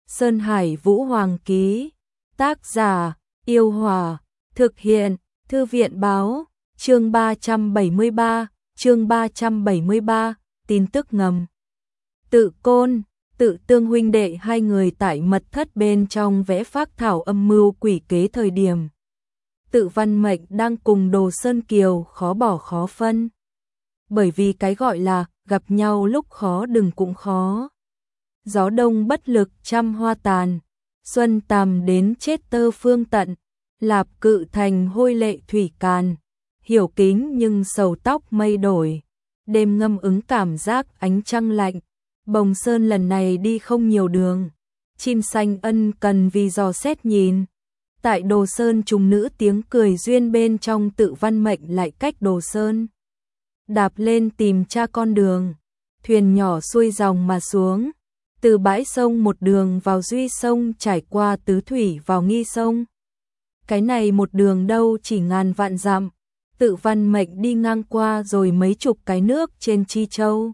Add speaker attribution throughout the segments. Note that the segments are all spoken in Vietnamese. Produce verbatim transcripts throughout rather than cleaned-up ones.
Speaker 1: Sơn Hải Vũ Hoàng ký. Tác giả: Yêu Hòa. Thực hiện: Thư viện báo. Chương ba trăm bảy mươi ba, chương ba trăm bảy mươi ba, tin tức ngầm. Tự Côn, Tự Tương huynh đệ hai người tại mật thất bên trong vẽ phác thảo âm mưu quỷ kế thời điểm. Tự Văn Mệnh đang cùng Đồ Sơn Kiều khó bỏ khó phân. Bởi vì cái gọi là gặp nhau lúc khó đừng cũng khó. Gió đông bất lực trăm hoa tàn, xuân tàm đến chết tơ phương tận, lạp cự thành hôi lệ thủy càn, hiểu kính nhưng sầu tóc mây đổi, đêm ngâm ứng cảm giác ánh trăng lạnh, Bồng Sơn lần này đi không nhiều đường, chim xanh ân cần vì dò xét nhìn. Tại Đồ Sơn trùng nữ tiếng cười duyên bên trong Tự Văn Mệnh lại cách Đồ Sơn. Đạp lên tìm cha con đường, thuyền nhỏ xuôi dòng mà xuống, từ bãi sông một đường vào Duy sông trải qua Tứ Thủy vào Nghi sông. Cái này một đường đâu chỉ ngàn vạn dặm, Tự Văn Mệnh đi ngang qua rồi mấy chục cái nước trên Chi Châu.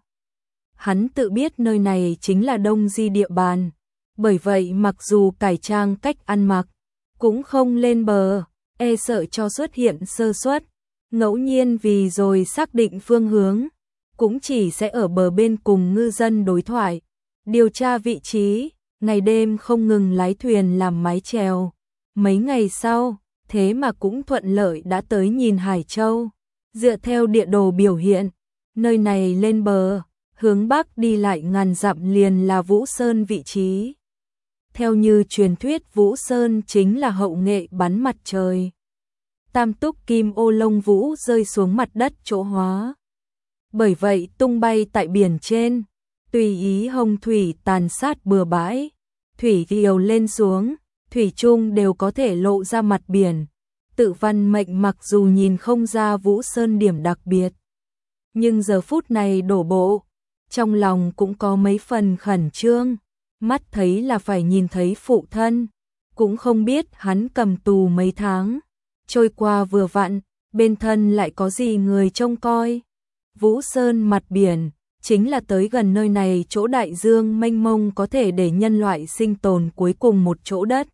Speaker 1: Hắn tự biết nơi này chính là Đông Di địa bàn, bởi vậy mặc dù cải trang cách ăn mặc, cũng không lên bờ, e sợ cho xuất hiện sơ suất. Ngẫu nhiên vì rồi xác định phương hướng, cũng chỉ sẽ ở bờ bên cùng ngư dân đối thoại, điều tra vị trí, ngày đêm không ngừng lái thuyền làm mái chèo. Mấy ngày sau, thế mà cũng thuận lợi đã tới nhìn Hải Châu. Dựa theo địa đồ biểu hiện, nơi này lên bờ, hướng bắc đi lại ngàn dặm liền là Vũ Sơn vị trí. Theo như truyền thuyết Vũ Sơn chính là hậu nghệ bắn mặt trời. Tam túc kim ô lông vũ rơi xuống mặt đất chỗ hóa. Bởi vậy tung bay tại biển trên, tùy ý hồng thủy tàn sát bừa bãi, thủy triều lên xuống, thủy chung đều có thể lộ ra mặt biển. Tự Văn Mệnh mặc dù nhìn không ra Vũ Sơn điểm đặc biệt, nhưng giờ phút này đổ bộ, trong lòng cũng có mấy phần khẩn trương, mắt thấy là phải nhìn thấy phụ thân, cũng không biết hắn cầm tù mấy tháng, trôi qua vừa vặn, bên thân lại có gì người trông coi. Vũ Sơn mặt biển, chính là tới gần nơi này chỗ đại dương mênh mông có thể để nhân loại sinh tồn cuối cùng một chỗ đất.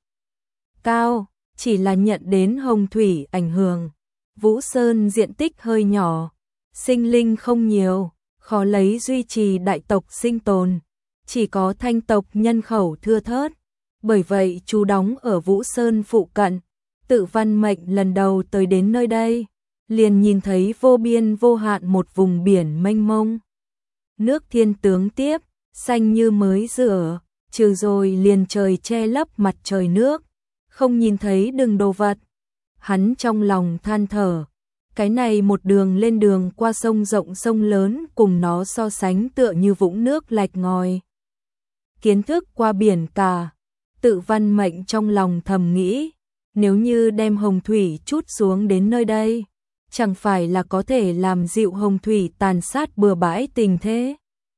Speaker 1: Cao, chỉ là nhận đến hồng thủy ảnh hưởng. Vũ Sơn diện tích hơi nhỏ, sinh linh không nhiều, khó lấy duy trì đại tộc sinh tồn, chỉ có thanh tộc nhân khẩu thưa thớt. Bởi vậy chú đóng ở Vũ Sơn phụ cận. Tự Văn Mệnh lần đầu tới đến nơi đây, liền nhìn thấy vô biên vô hạn một vùng biển mênh mông. Nước thiên tướng tiếp, xanh như mới rửa, trừ rồi liền trời che lấp mặt trời nước, không nhìn thấy đường đồ vật. Hắn trong lòng than thở, cái này một đường lên đường qua sông rộng sông lớn cùng nó so sánh tựa như vũng nước lạch ngòi. Kiến thức qua biển cả, Tự Văn Mệnh trong lòng thầm nghĩ, nếu như đem hồng thủy chút xuống đến nơi đây, chẳng phải là có thể làm dịu hồng thủy tàn sát bừa bãi tình thế.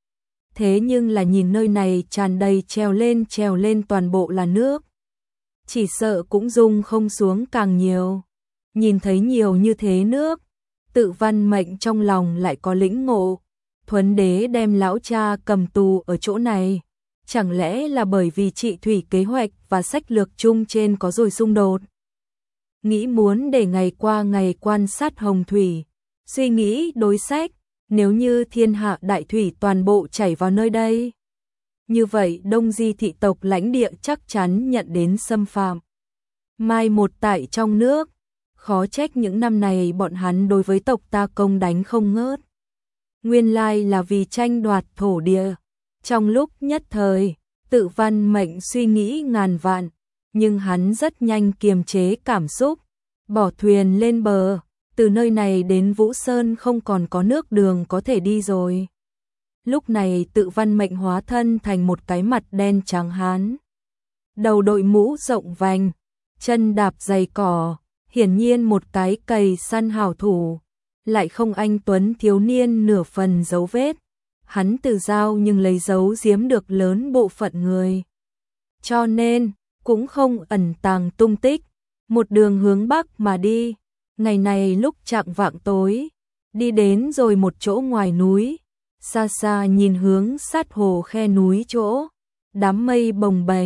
Speaker 1: Thế nhưng là nhìn nơi này tràn đầy trèo lên trèo lên toàn bộ là nước, chỉ sợ cũng dung không xuống càng nhiều. Nhìn thấy nhiều như thế nước, Tự Văn Mệnh trong lòng lại có lĩnh ngộ, Thuấn Đế đem lão cha cầm tù ở chỗ này, chẳng lẽ là bởi vì trị thủy kế hoạch và sách lược chung trên có rồi xung đột. Nghĩ muốn để ngày qua ngày quan sát hồng thủy, suy nghĩ đối sách, nếu như thiên hạ đại thủy toàn bộ chảy vào nơi đây, như vậy Đông Di thị tộc lãnh địa chắc chắn nhận đến xâm phạm. Mai một tại trong nước, khó trách những năm này bọn hắn đối với tộc ta công đánh không ngớt. Nguyên lai là vì tranh đoạt thổ địa. Trong lúc nhất thời, Tự Văn Mệnh suy nghĩ ngàn vạn, nhưng hắn rất nhanh kiềm chế cảm xúc, bỏ thuyền lên bờ, từ nơi này đến Vũ Sơn không còn có nước đường có thể đi rồi. Lúc này Tự Văn Mệnh hóa thân thành một cái mặt đen trắng hán, đầu đội mũ rộng vành, chân đạp giày cỏ, hiển nhiên một cái cày săn hảo thủ, lại không anh tuấn thiếu niên nửa phần dấu vết. Hắn từ dao nhưng lấy dấu giếm được lớn bộ phận người, cho nên cũng không ẩn tàng tung tích, một đường hướng bắc mà đi. Ngày này lúc chạng vạng tối, đi đến rồi một chỗ ngoài núi, xa xa nhìn hướng sát hồ khe núi chỗ, đám mây bồng bềnh,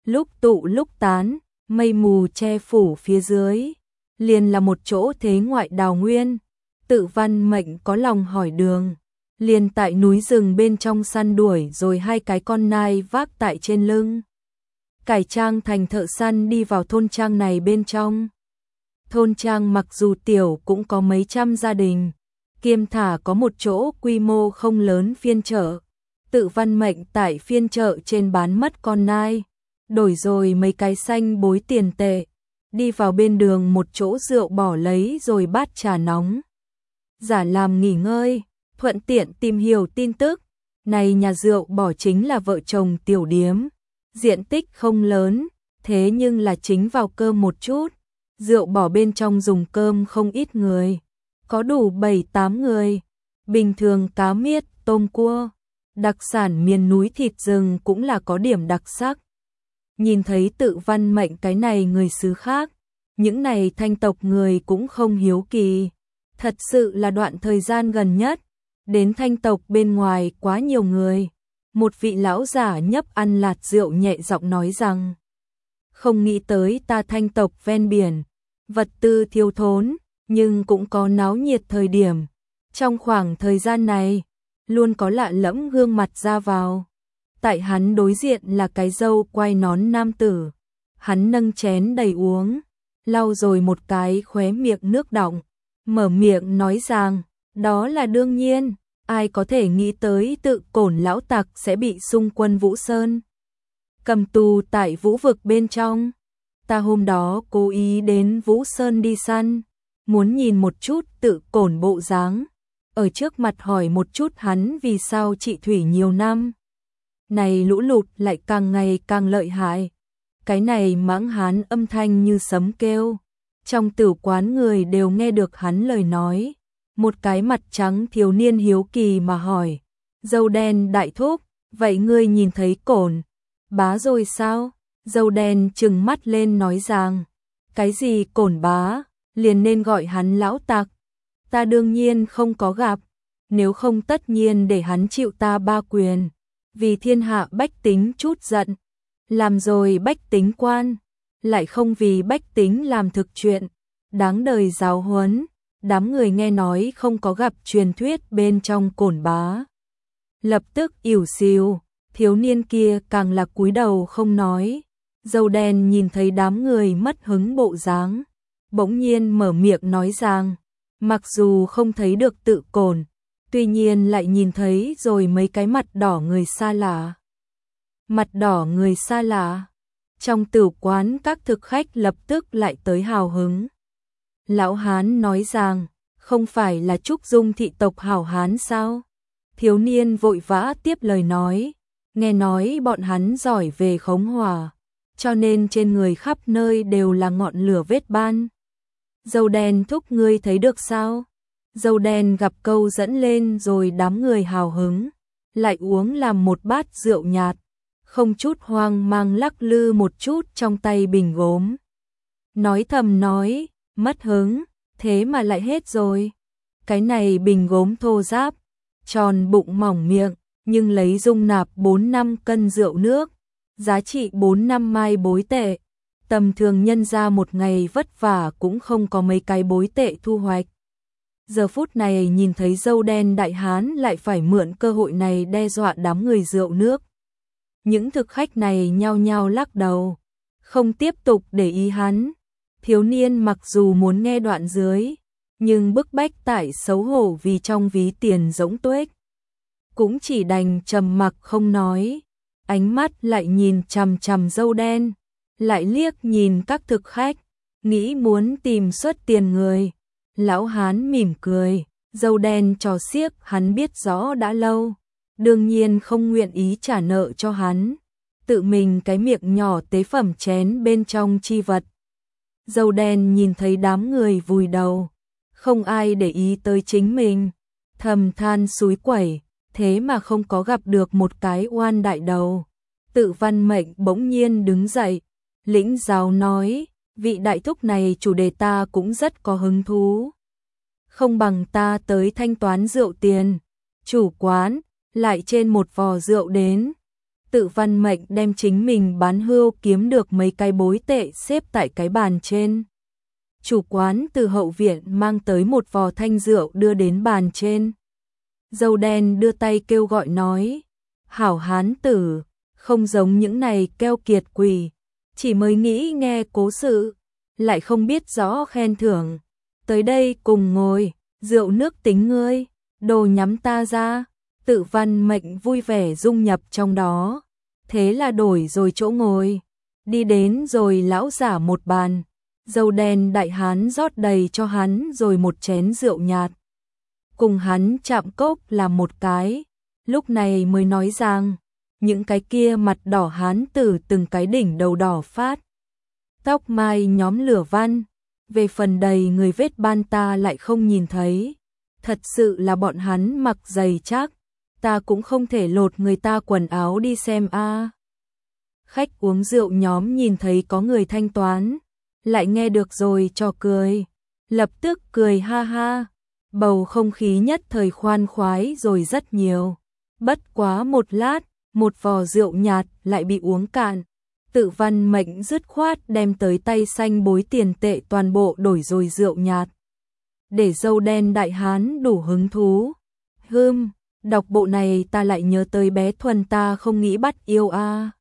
Speaker 1: lúc tụ lúc tán, mây mù che phủ phía dưới, liền là một chỗ thế ngoại đào nguyên. Tự Văn Mệnh có lòng hỏi đường, liền tại núi rừng bên trong săn đuổi rồi hai cái con nai vác tại trên lưng. Cải trang thành thợ săn đi vào thôn trang này bên trong. Thôn trang mặc dù tiểu cũng có mấy trăm gia đình, kiêm thả có một chỗ quy mô không lớn phiên chợ. Tự Văn Mệnh tại phiên chợ trên bán mất con nai, đổi rồi mấy cái xanh bối tiền tệ, đi vào bên đường một chỗ rượu bỏ lấy rồi bát trà nóng. Giả làm nghỉ ngơi, thuận tiện tìm hiểu tin tức. Này nhà rượu bỏ chính là vợ chồng tiểu điếm, diện tích không lớn, thế nhưng là chính vào cơm một chút. Rượu bỏ bên trong dùng cơm không ít người, có đủ bảy tám người. Bình thường cá miết, tôm cua, đặc sản miền núi thịt rừng cũng là có điểm đặc sắc. Nhìn thấy Tự Văn Mệnh cái này người xứ khác, những này thanh tộc người cũng không hiếu kỳ. Thật sự là đoạn thời gian gần nhất, đến thanh tộc bên ngoài quá nhiều người. Một vị lão giả nhấp ăn lạt rượu nhẹ giọng nói rằng, không nghĩ tới ta thanh tộc ven biển, vật tư thiếu thốn, nhưng cũng có náo nhiệt thời điểm. Trong khoảng thời gian này, luôn có lạ lẫm gương mặt ra vào. Tại hắn đối diện là cái râu quai nón nam tử. Hắn nâng chén đầy uống, lau rồi một cái khóe miệng nước đọng, mở miệng nói rằng, đó là đương nhiên, ai có thể nghĩ tới Tự Cổn lão tặc sẽ bị xung quân Vũ Sơn cầm tù tại Vũ vực bên trong. Ta hôm đó cố ý đến Vũ Sơn đi săn, muốn nhìn một chút Tự Cổn bộ dáng, ở trước mặt hỏi một chút hắn vì sao trị thủy nhiều năm này lũ lụt lại càng ngày càng lợi hại. Cái này mãng hán âm thanh như sấm kêu, trong tử quán người đều nghe được hắn lời nói. Một cái mặt trắng thiếu niên hiếu kỳ mà hỏi, dâu đen đại thúc, vậy ngươi nhìn thấy Cổn bá rồi sao? Dâu đen trừng mắt lên nói rằng, cái gì Cổn bá, liền nên gọi hắn lão tặc. Ta đương nhiên không có gặp, nếu không tất nhiên để hắn chịu ta ba quyền. Vì thiên hạ bách tính chút giận, làm rồi bách tính quan, lại không vì bách tính làm thực chuyện, đáng đời giáo huấn. Đám người nghe nói không có gặp truyền thuyết bên trong Cổn bá, lập tức ỉu xìu, thiếu niên kia càng là cúi đầu không nói. Dâu đen nhìn thấy đám người mất hứng bộ dáng, bỗng nhiên mở miệng nói rằng, mặc dù không thấy được Tự Cổn, tuy nhiên lại nhìn thấy rồi mấy cái mặt đỏ người xa lạ. Mặt đỏ người xa lạ, trong tử quán các thực khách lập tức lại tới hào hứng. Lão hán nói rằng, không phải là Trúc Dung thị tộc hảo hán sao? Thiếu niên vội vã tiếp lời nói, nghe nói bọn hắn giỏi về khống hỏa, cho nên trên người khắp nơi đều là ngọn lửa vết ban. Dâu đen thúc ngươi thấy được sao? Dâu đen gặp câu dẫn lên rồi đám người hào hứng, lại uống làm một bát rượu nhạt, không chút hoang mang lắc lư một chút trong tay bình gốm. Nói thầm nói, mất hứng, thế mà lại hết rồi. Cái này bình gốm thô ráp, tròn bụng mỏng miệng, nhưng lấy dung nạp bốn năm cân rượu nước, giá trị bốn năm mai bối tệ. Tầm thường nhân ra một ngày vất vả cũng không có mấy cái bối tệ thu hoạch. Giờ phút này nhìn thấy dâu đen đại hán lại phải mượn cơ hội này đe dọa đám người rượu nước. Những thực khách này nhao nhao lắc đầu, không tiếp tục để ý hắn. Thiếu niên mặc dù muốn nghe đoạn dưới, nhưng bức bách tại xấu hổ vì trong ví tiền rỗng tuếch, cũng chỉ đành trầm mặc không nói. Ánh mắt lại nhìn chằm chằm dâu đen, lại liếc nhìn các thực khách, nghĩ muốn tìm suất tiền người. Lão hán mỉm cười, dâu đen trò xiếc hắn biết rõ đã lâu, đương nhiên không nguyện ý trả nợ cho hắn, tự mình cái miệng nhỏ tế phẩm chén bên trong chi vật. Dâu đen nhìn thấy đám người vùi đầu, không ai để ý tới chính mình, thầm than xúi quẩy, thế mà không có gặp được một cái oan đại đầu. Tự Văn Mệnh bỗng nhiên đứng dậy, lĩnh giáo nói, vị đại thúc này chủ đề ta cũng rất có hứng thú. Không bằng ta tới thanh toán rượu tiền, chủ quán, lại trên một vò rượu đến. Tự Văn Mệnh đem chính mình bán hươu kiếm được mấy cái bối tệ xếp tại cái bàn trên. Chủ quán từ hậu viện mang tới một vò thanh rượu đưa đến bàn trên. Dâu đen đưa tay kêu gọi nói, hảo hán tử, không giống những này keo kiệt quỷ, chỉ mới nghĩ nghe cố sự, lại không biết rõ khen thưởng. Tới đây cùng ngồi, rượu nước tính ngươi, đồ nhắm ta ra. Tự Văn Mệnh vui vẻ dung nhập trong đó, thế là đổi rồi chỗ ngồi, đi đến rồi lão giả một bàn, dâu đen đại hán rót đầy cho hắn rồi một chén rượu nhạt. Cùng hắn chạm cốc làm một cái, lúc này mới nói rằng, những cái kia mặt đỏ hán tử từng cái đỉnh đầu đỏ phát. Tóc mai nhóm lửa văn, về phần đầy người vết ban ta lại không nhìn thấy, thật sự là bọn hắn mặc dày chắc, ta cũng không thể lột người ta quần áo đi xem a. Khách uống rượu nhóm nhìn thấy có người thanh toán, lại nghe được rồi cho cười, lập tức cười ha ha, bầu không khí nhất thời khoan khoái rồi rất nhiều. Bất quá một lát, một vò rượu nhạt lại bị uống cạn. Tự Văn Mệnh dứt khoát đem tới tay xanh bối tiền tệ toàn bộ đổi rồi rượu nhạt. Để dâu đen đại hán đủ hứng thú. Hưm, đọc bộ này ta lại nhớ tới bé Thuần ta không nghĩ bắt yêu a.